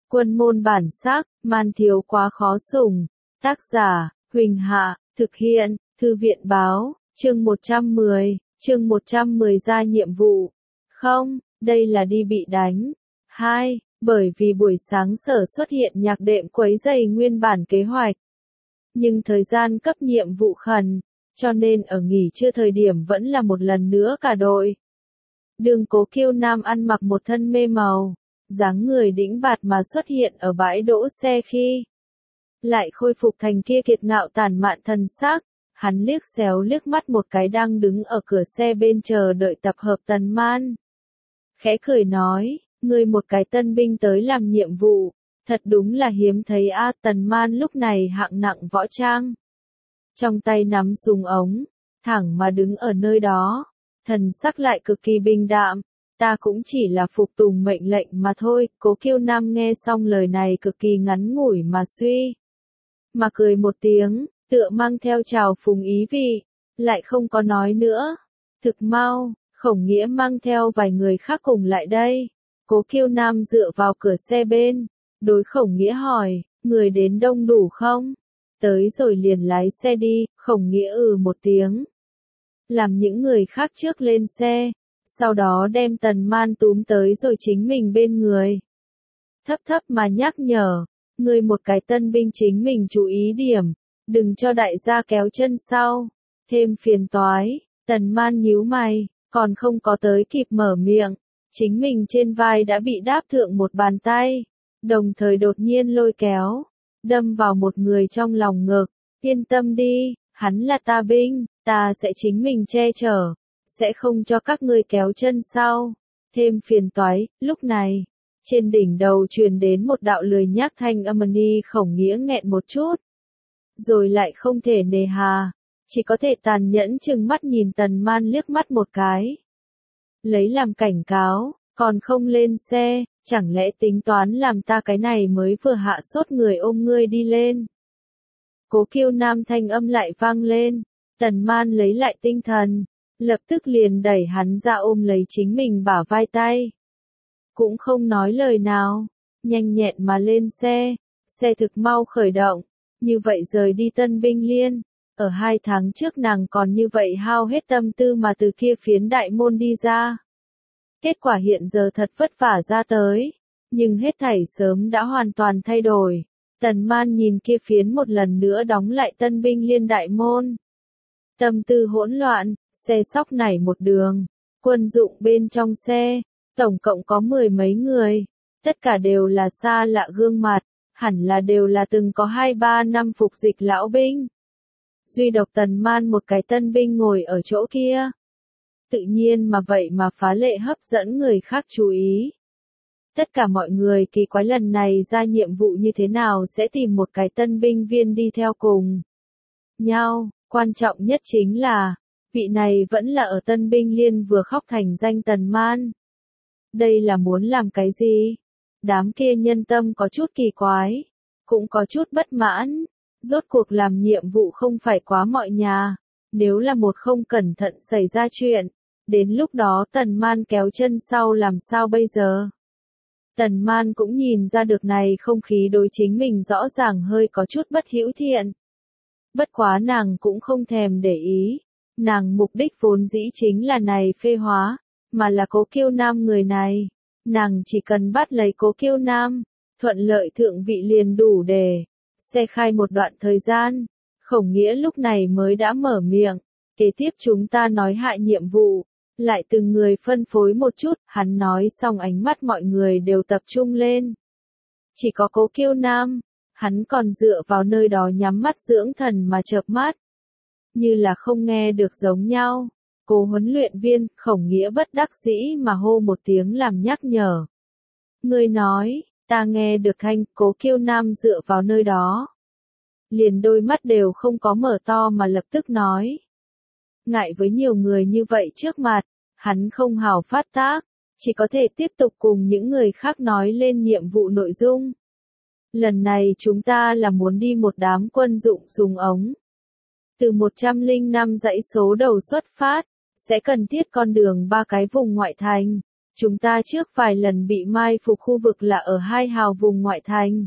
Quân môn bản sắc, man thiếu quá khó sủng. Tác giả, Huỳnh Hạ, thực hiện, Thư viện báo, chương 110 ra nhiệm vụ. Không, đây là đi bị đánh. 2. Bởi vì buổi sáng sở xuất hiện nhạc đệm quấy rầy nguyên bản kế hoạch. Nhưng thời gian cấp nhiệm vụ khẩn, cho nên ở nghỉ trưa thời điểm vẫn là một lần nữa cả đội. Đường Cố Kiêu Nam ăn mặc một thân mê màu, dáng người đĩnh bạt mà xuất hiện ở bãi đỗ xe khi lại khôi phục thành kia kiệt ngạo tàn mạn thần sắc, hắn liếc xéo liếc mắt một cái đang đứng ở cửa xe bên chờ đợi tập hợp Tần Man. Khẽ cười nói, ngươi một cái tân binh tới làm nhiệm vụ, thật đúng là hiếm thấy a. Tần Man lúc này hạng nặng võ trang, trong tay nắm súng ống, thẳng mà đứng ở nơi đó, thần sắc lại cực kỳ bình đạm. Ta cũng chỉ là phục tùng mệnh lệnh mà thôi. Cố Kiêu Nam nghe xong lời này cực kỳ ngắn ngủi mà suy, mà cười một tiếng, tựa mang theo trào phúng ý vị, lại không có nói nữa. Thực mau, Khổng Nghĩa mang theo vài người khác cùng lại đây. Cố Kiêu Nam dựa vào cửa xe bên, đối Khổng Nghĩa hỏi, người đến đông đủ không? Tới rồi liền lái xe đi. Khổng Nghĩa một tiếng, làm những người khác trước lên xe, sau đó đem Tần Man túm tới rồi chính mình bên người. Thấp thấp mà nhắc nhở, ngươi một cái tân binh chính mình chú ý điểm, đừng cho đại gia kéo chân sau, thêm phiền toái. Tần Man nhíu mày, còn không có tới kịp mở miệng, chính mình trên vai đã bị đáp thượng một bàn tay, đồng thời đột nhiên lôi kéo, đâm vào một người trong lòng ngực. Yên tâm đi, hắn là ta binh, ta sẽ chính mình che chở, sẽ không cho các ngươi kéo chân sau, thêm phiền toái. Lúc này, trên đỉnh đầu truyền đến một đạo lười nhác thanh âm. Khổng Nghĩa nghẹn một chút, rồi lại không thể nề hà, chỉ có thể tàn nhẫn trừng mắt nhìn Tần Man liếc mắt một cái, lấy làm cảnh cáo, còn không lên xe, chẳng lẽ tính toán làm ta cái này mới vừa hạ sốt người ôm ngươi đi lên. Cố Kiêu Nam thanh âm lại vang lên. Tần Man lấy lại tinh thần, lập tức liền đẩy hắn ra ôm lấy chính mình bả vai tay. Cũng không nói lời nào, nhanh nhẹn mà lên xe, xe thực mau khởi động, như vậy rời đi Tân Binh Liên. Ở 2 tháng trước nàng còn như vậy hao hết tâm tư mà từ kia phiến đại môn đi ra. Kết quả hiện giờ thật vất vả ra tới, nhưng hết thảy sớm đã hoàn toàn thay đổi. Tần Man nhìn kia phiến một lần nữa đóng lại Tân Binh Liên đại môn. Tâm tư hỗn loạn, xe sóc nảy một đường, quân dụng bên trong xe, tổng cộng có 10 mấy người, tất cả đều là xa lạ gương mặt, hẳn là đều là từng có 2-3 năm phục dịch lão binh. Duy độc Tần Man một cái tân binh ngồi ở chỗ kia. Tự nhiên mà vậy mà phá lệ hấp dẫn người khác chú ý. Tất cả mọi người kỳ quái lần này ra nhiệm vụ như thế nào sẽ tìm một cái tân binh viên đi theo cùng nhau. Quan trọng nhất chính là, vị này vẫn là ở Tân Binh Liên vừa khóc thành danh Tần Man. Đây là muốn làm cái gì? Đám kia nhân tâm có chút kỳ quái, cũng có chút bất mãn. Rốt cuộc làm nhiệm vụ không phải quá mọi nhà, nếu là một không cẩn thận xảy ra chuyện, đến lúc đó Tần Man kéo chân sau làm sao bây giờ? Tần Man cũng nhìn ra được này không khí đối chính mình rõ ràng hơi có chút bất hữu thiện. Bất quá nàng cũng không thèm để ý, nàng mục đích vốn dĩ chính là này phê hóa, mà là Cố Kiêu Nam người này, nàng chỉ cần bắt lấy Cố Kiêu Nam, thuận lợi thượng vị liền đủ để xe khai một đoạn thời gian. Khổng Nghĩa lúc này mới đã mở miệng, kế tiếp chúng ta nói hạ nhiệm vụ, lại từng người phân phối một chút. Hắn nói xong ánh mắt mọi người đều tập trung lên, chỉ có Cố Kiêu Nam, hắn còn dựa vào nơi đó nhắm mắt dưỡng thần mà chợp mắt, như là không nghe được giống nhau. Cố huấn luyện viên. Khổng Nghĩa bất đắc dĩ mà hô một tiếng làm nhắc nhở. Ngươi nói, ta nghe được thanh. Cố Kiêu Nam dựa vào nơi đó, liền đôi mắt đều không có mở to mà lập tức nói. Ngại với nhiều người như vậy trước mặt, hắn không hào phát tác, chỉ có thể tiếp tục cùng những người khác nói lên nhiệm vụ nội dung. Lần này chúng ta là muốn đi một đám quân dụng súng ống. Từ 105 dãy số đầu xuất phát, sẽ cần thiết con đường 3 cái vùng ngoại thành. Chúng ta trước vài lần bị mai phục khu vực là ở 2 hào vùng ngoại thành.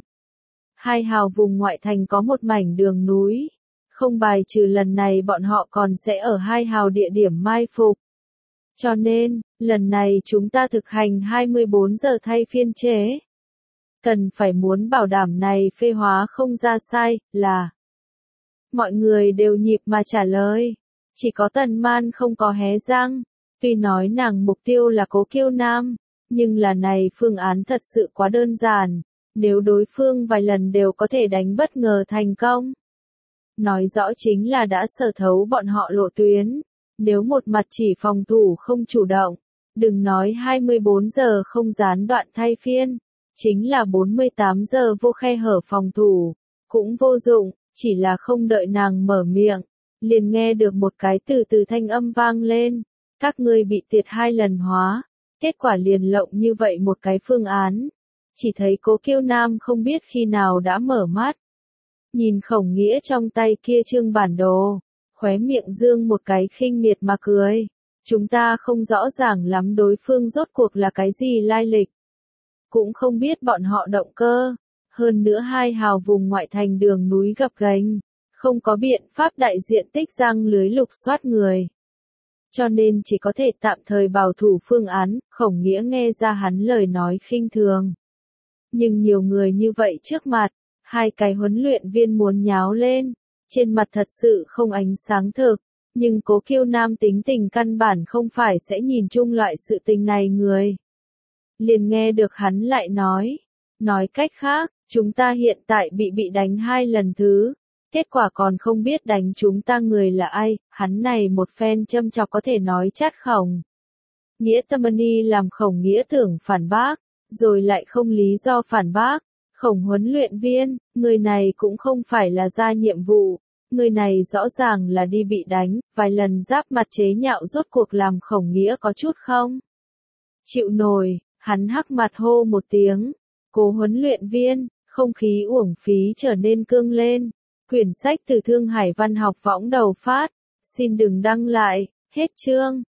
2 hào vùng ngoại thành có một mảnh đường núi. Không bài trừ lần này bọn họ còn sẽ ở 2 hào địa điểm mai phục. Cho nên, lần này chúng ta thực hành 24 giờ thay phiên chế. Cần phải muốn bảo đảm này phê hóa không ra sai, là. Mọi người đều nhịp mà trả lời. Chỉ có Tần Man không có hé răng. Tuy nói nàng mục tiêu là Cố Kiêu Nam, nhưng là này phương án thật sự quá đơn giản. Nếu đối phương vài lần đều có thể đánh bất ngờ thành công. Nói rõ chính là đã sở thấu bọn họ lộ tuyến. Nếu một mặt chỉ phòng thủ không chủ động, đừng nói 24 giờ không gián đoạn thay phiên, chính là 48 giờ vô khe hở phòng thủ, cũng vô dụng, chỉ là không đợi nàng mở miệng, liền nghe được một cái từ từ thanh âm vang lên, các ngươi bị tiệt 2 lần hóa, kết quả liền lộng như vậy một cái phương án, chỉ thấy Cố Kiêu Nam không biết khi nào đã mở mắt, nhìn Khổng Nghĩa trong tay kia trương bản đồ. Khóe miệng dương một cái khinh miệt mà cười. Chúng ta không rõ ràng lắm đối phương rốt cuộc là cái gì lai lịch. Cũng không biết bọn họ động cơ. Hơn nữa 2 hào vùng ngoại thành đường núi gập ghềnh, không có biện pháp đại diện tích răng lưới lục soát người. Cho nên chỉ có thể tạm thời bảo thủ phương án, Khổng Nghĩa nghe ra hắn lời nói khinh thường. Nhưng nhiều người như vậy trước mặt, 2 cái huấn luyện viên muốn nháo lên. Trên mặt thật sự không ánh sáng thực, nhưng Cố Kiêu Nam tính tình căn bản không phải sẽ nhìn chung loại sự tình này người. Liền nghe được hắn lại nói cách khác, chúng ta hiện tại bị đánh 2 lần thứ, kết quả còn không biết đánh chúng ta người là ai, hắn này một phen châm chọc có thể nói chát Khổng. Nghĩa Tâm-ni làm Khổng Nghĩa tưởng phản bác, rồi lại không lý do phản bác. Khổng huấn luyện viên, người này cũng không phải là ra nhiệm vụ, người này rõ ràng là đi bị đánh, vài lần giáp mặt chế nhạo rốt cuộc làm Khổng Nghĩa có chút không chịu nổi, hắn hắc mặt hô một tiếng, Cố huấn luyện viên, không khí uổng phí trở nên cương lên, quyển sách từ Thương Hải Văn học võng đầu phát, xin đừng đăng lại, hết chương.